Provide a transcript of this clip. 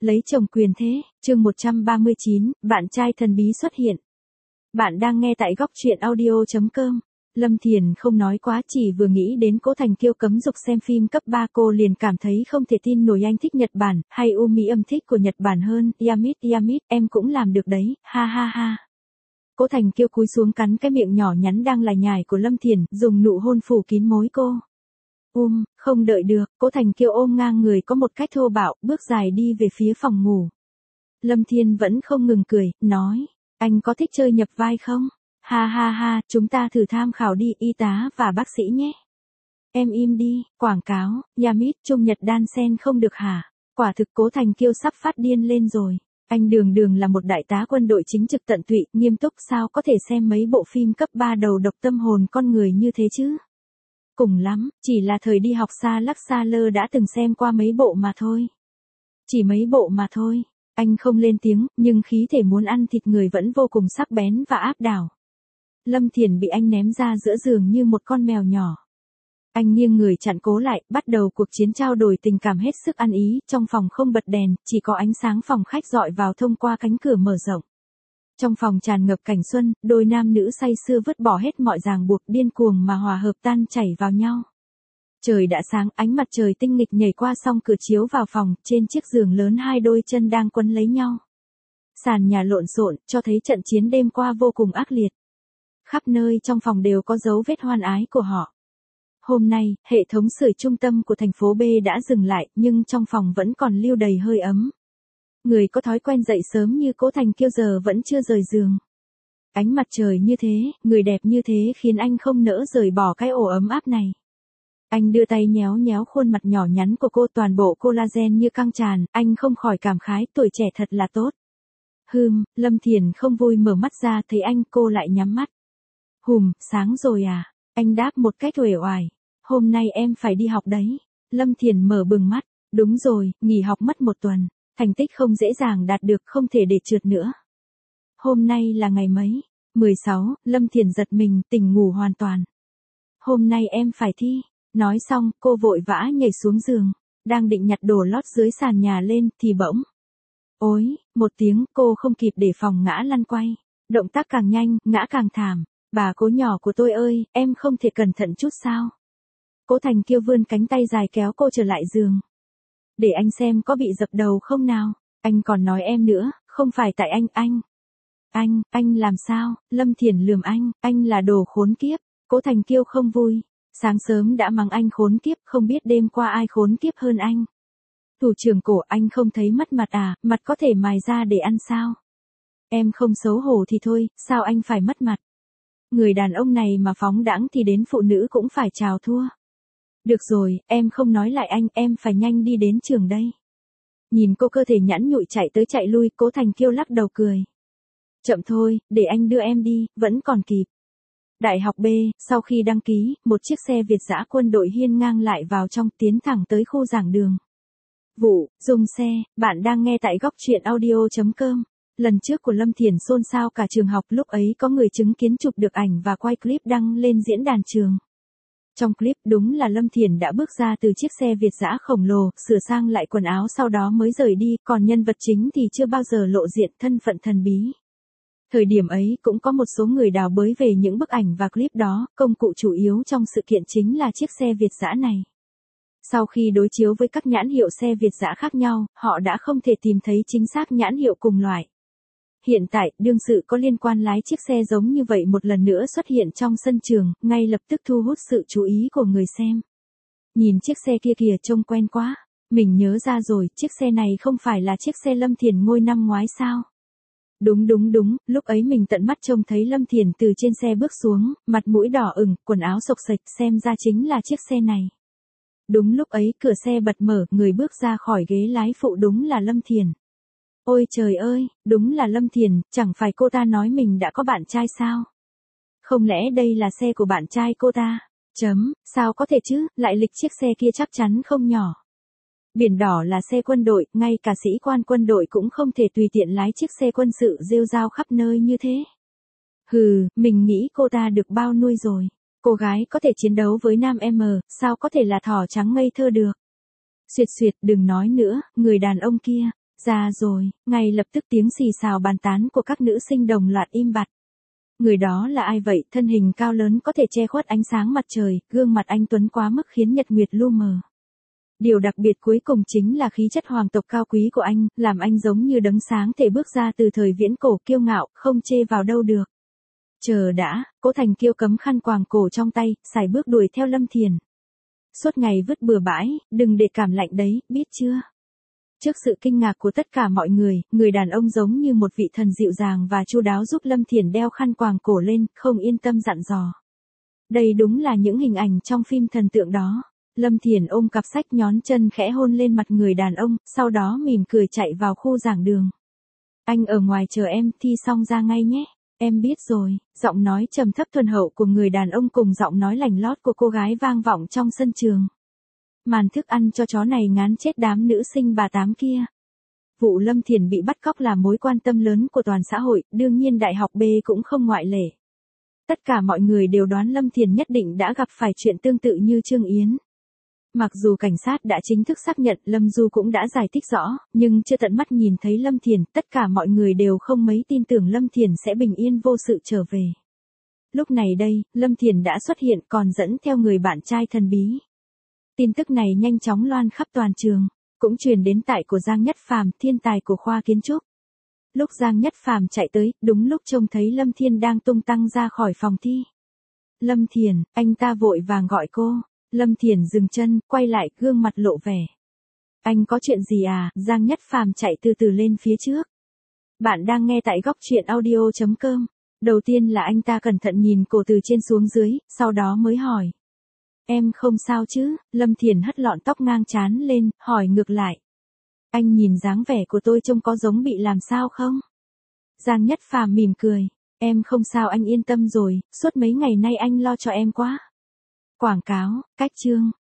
Lấy chồng quyền thế, chương 139, bạn trai thần bí xuất hiện. Bạn đang nghe tại góc truyện audio.com. Lâm Thiền không nói quá, chỉ vừa nghĩ đến Cố Thành Kiêu cấm dục xem phim cấp 3 cô liền cảm thấy không thể tin nổi. Anh thích Nhật Bản, hay Umi âm thích của Nhật Bản hơn. Yamit, em cũng làm được đấy, ha ha ha. Cố Thành Kiêu cúi xuống cắn cái miệng nhỏ nhắn đang lải nhải của Lâm Thiền, dùng nụ hôn phủ kín môi cô. Không đợi được, Cố Thành Kiêu ôm ngang người có một cách thô bạo, bước dài đi về phía phòng ngủ. Lâm Thiên vẫn không ngừng cười, nói, anh có thích chơi nhập vai không? Ha ha ha, chúng ta thử tham khảo đi, y tá và bác sĩ nhé. Em im đi, quảng cáo, Yamit Trung Nhật đan sen không được hả? Quả thực Cố Thành Kiêu sắp phát điên lên rồi. Anh đường là một đại tá quân đội chính trực tận tụy, nghiêm túc, sao có thể xem mấy bộ phim cấp 3 đầu độc tâm hồn con người như thế chứ? Cùng lắm, chỉ là thời đi học xa lắc xa lơ đã từng xem qua mấy bộ mà thôi. Chỉ mấy bộ mà thôi. Anh không lên tiếng, nhưng khí thể muốn ăn thịt người vẫn vô cùng sắc bén và áp đảo. Lâm Thiền bị anh ném ra giữa giường như một con mèo nhỏ. Anh nghiêng người chặn Cố lại, bắt đầu cuộc chiến trao đổi tình cảm hết sức ăn ý. Trong phòng không bật đèn, chỉ có ánh sáng phòng khách dọi vào thông qua cánh cửa mở rộng. Trong phòng tràn ngập cảnh xuân, đôi nam nữ say sưa vứt bỏ hết mọi ràng buộc, điên cuồng mà hòa hợp tan chảy vào nhau. Trời đã sáng, ánh mặt trời tinh nghịch nhảy qua song cửa chiếu vào phòng, trên chiếc giường lớn hai đôi chân đang quấn lấy nhau. Sàn nhà lộn xộn, cho thấy trận chiến đêm qua vô cùng ác liệt. Khắp nơi trong phòng đều có dấu vết hoan ái của họ. Hôm nay, hệ thống sưởi trung tâm của thành phố B đã dừng lại, nhưng trong phòng vẫn còn lưu đầy hơi ấm. Người có thói quen dậy sớm như Cố Thành Kiêu giờ vẫn chưa rời giường. Ánh mặt trời như thế, người đẹp như thế khiến anh không nỡ rời bỏ cái ổ ấm áp này. Anh đưa tay nhéo nhéo khuôn mặt nhỏ nhắn của cô, toàn bộ collagen như căng tràn, anh không khỏi cảm khái, tuổi trẻ thật là tốt. Lâm Thiền không vui mở mắt ra, thấy anh, cô lại nhắm mắt. Sáng rồi à? Anh đáp một cách uể oải. Hôm nay em phải đi học đấy. Lâm Thiền mở bừng mắt. Đúng rồi, nghỉ học mất 1 tuần. Thành tích không dễ dàng đạt được, không thể để trượt nữa. Hôm nay là ngày mấy? 16, Lâm Thiền giật mình, tỉnh ngủ hoàn toàn. Hôm nay em phải thi. Nói xong, cô vội vã nhảy xuống giường. Đang định nhặt đồ lót dưới sàn nhà lên, thì bỗng. Ối, một tiếng, cô không kịp đề phòng ngã lăn quay. Động tác càng nhanh, ngã càng thảm. Bà Cố nhỏ của tôi ơi, em không thể cẩn thận chút sao? Cố Thành Kiêu vươn cánh tay dài kéo cô trở lại giường. Để anh xem có bị dập đầu không nào. Anh còn nói em nữa, không phải tại anh. Anh làm sao? Lâm Thiền lườm anh là đồ khốn kiếp. Cố Thành Kiêu không vui. Sáng sớm đã mắng anh khốn kiếp, không biết đêm qua ai khốn kiếp hơn anh. Thủ trưởng Cổ, anh không thấy mất mặt à, mặt có thể mài ra để ăn sao? Em không xấu hổ thì thôi, sao anh phải mất mặt? Người đàn ông này mà phóng đãng thì đến phụ nữ cũng phải chào thua. Được rồi, em không nói lại anh, em phải nhanh đi đến trường đây. Nhìn cô cơ thể nhẵn nhụi chạy tới chạy lui, Cố Thành Kiêu lắc đầu cười. Chậm thôi, để anh đưa em đi, vẫn còn kịp. Đại học B, sau khi đăng ký, một chiếc xe Việt dã quân đội hiên ngang lại vào trong, tiến thẳng tới khu giảng đường. Dùng xe, bạn đang nghe tại góc truyện audio.com. Lần trước của Lâm Thiền xôn xao cả trường học, lúc ấy có người chứng kiến chụp được ảnh và quay clip đăng lên diễn đàn trường. Trong clip đúng là Lâm Thiền đã bước ra từ chiếc xe Việt dã khổng lồ, sửa sang lại quần áo sau đó mới rời đi, còn nhân vật chính thì chưa bao giờ lộ diện, thân phận thần bí. Thời điểm ấy cũng có một số người đào bới về những bức ảnh và clip đó, công cụ chủ yếu trong sự kiện chính là chiếc xe Việt dã này. Sau khi đối chiếu với các nhãn hiệu xe Việt dã khác nhau, họ đã không thể tìm thấy chính xác nhãn hiệu cùng loại. Hiện tại, đương sự có liên quan lái chiếc xe giống như vậy một lần nữa xuất hiện trong sân trường, ngay lập tức thu hút sự chú ý của người xem. Nhìn chiếc xe kia kìa, trông quen quá. Mình nhớ ra rồi, chiếc xe này không phải là chiếc xe Lâm Thiền ngôi năm ngoái sao? Đúng, lúc ấy mình tận mắt trông thấy Lâm Thiền từ trên xe bước xuống, mặt mũi đỏ ửng, quần áo xộc xệch, xem ra chính là chiếc xe này. Đúng lúc ấy, cửa xe bật mở, người bước ra khỏi ghế lái phụ đúng là Lâm Thiền. Ôi trời ơi, đúng là Lâm Thiền, chẳng phải cô ta nói mình đã có bạn trai sao? Không lẽ đây là xe của bạn trai cô ta? Sao có thể chứ, lại lịch chiếc xe kia chắc chắn không nhỏ. Biển đỏ là xe quân đội, ngay cả sĩ quan quân đội cũng không thể tùy tiện lái chiếc xe quân sự rêu rao khắp nơi như thế. Mình nghĩ cô ta được bao nuôi rồi. Cô gái có thể chiến đấu với nam M, sao có thể là thỏ trắng ngây thơ được? Xuyệt, đừng nói nữa, người đàn ông kia. Ra rồi, ngay lập tức tiếng xì xào bàn tán của các nữ sinh đồng loạt im bặt. Người đó là ai vậy? Thân hình cao lớn có thể che khuất ánh sáng mặt trời, gương mặt anh tuấn quá mức khiến nhật nguyệt lu mờ. Điều đặc biệt cuối cùng chính là khí chất hoàng tộc cao quý của anh, làm anh giống như đấng sáng thể bước ra từ thời viễn cổ, kiêu ngạo, không chê vào đâu được. Chờ đã, Cố Thành Kiêu cấm khăn quàng cổ trong tay, sải bước đuổi theo Lâm Thiền. Suốt ngày vứt bừa bãi, đừng để cảm lạnh đấy, biết chưa? Trước sự kinh ngạc của tất cả mọi người đàn ông giống như một vị thần dịu dàng và chu đáo giúp Lâm Thiền đeo khăn quàng cổ lên, không yên tâm dặn dò. Đây đúng là những hình ảnh trong phim thần tượng đó. Lâm Thiền ôm cặp sách nhón chân khẽ hôn lên mặt người đàn ông, sau đó mỉm cười chạy vào khu giảng đường. Anh ở ngoài chờ em, thi xong ra ngay nhé. Em biết rồi, giọng nói trầm thấp thuần hậu của người đàn ông cùng giọng nói lành lót của cô gái vang vọng trong sân trường. Màn thức ăn cho chó này ngán chết đám nữ sinh bà tám kia. Vụ Lâm Thiền bị bắt cóc là mối quan tâm lớn của toàn xã hội, đương nhiên đại học B cũng không ngoại lệ. Tất cả mọi người đều đoán Lâm Thiền nhất định đã gặp phải chuyện tương tự như Trương Yến. Mặc dù cảnh sát đã chính thức xác nhận, Lâm Du cũng đã giải thích rõ, nhưng chưa tận mắt nhìn thấy Lâm Thiền, tất cả mọi người đều không mấy tin tưởng Lâm Thiền sẽ bình yên vô sự trở về. Lúc này đây, Lâm Thiền đã xuất hiện còn dẫn theo người bạn trai thần bí. Tin tức này nhanh chóng loan khắp toàn trường, cũng truyền đến tai của Giang Nhất Phàm, thiên tài của khoa kiến trúc. Lúc Giang Nhất Phàm chạy tới, đúng lúc trông thấy Lâm Thiền đang tung tăng ra khỏi phòng thi. Lâm Thiền, anh ta vội vàng gọi cô. Lâm Thiền dừng chân, quay lại, gương mặt lộ vẻ. Anh có chuyện gì à? Giang Nhất Phàm chạy từ từ lên phía trước. Bạn đang nghe tại góc truyện audio.com. Đầu tiên là anh ta cẩn thận nhìn cô từ trên xuống dưới, sau đó mới hỏi. Em không sao chứ? Lâm Thiền hất lọn tóc ngang trán lên, hỏi ngược lại. Anh nhìn dáng vẻ của tôi trông có giống bị làm sao không? Giang Nhất Phàm mỉm cười. Em không sao, anh yên tâm rồi, suốt mấy ngày nay anh lo cho em quá. Quảng cáo, cách chương.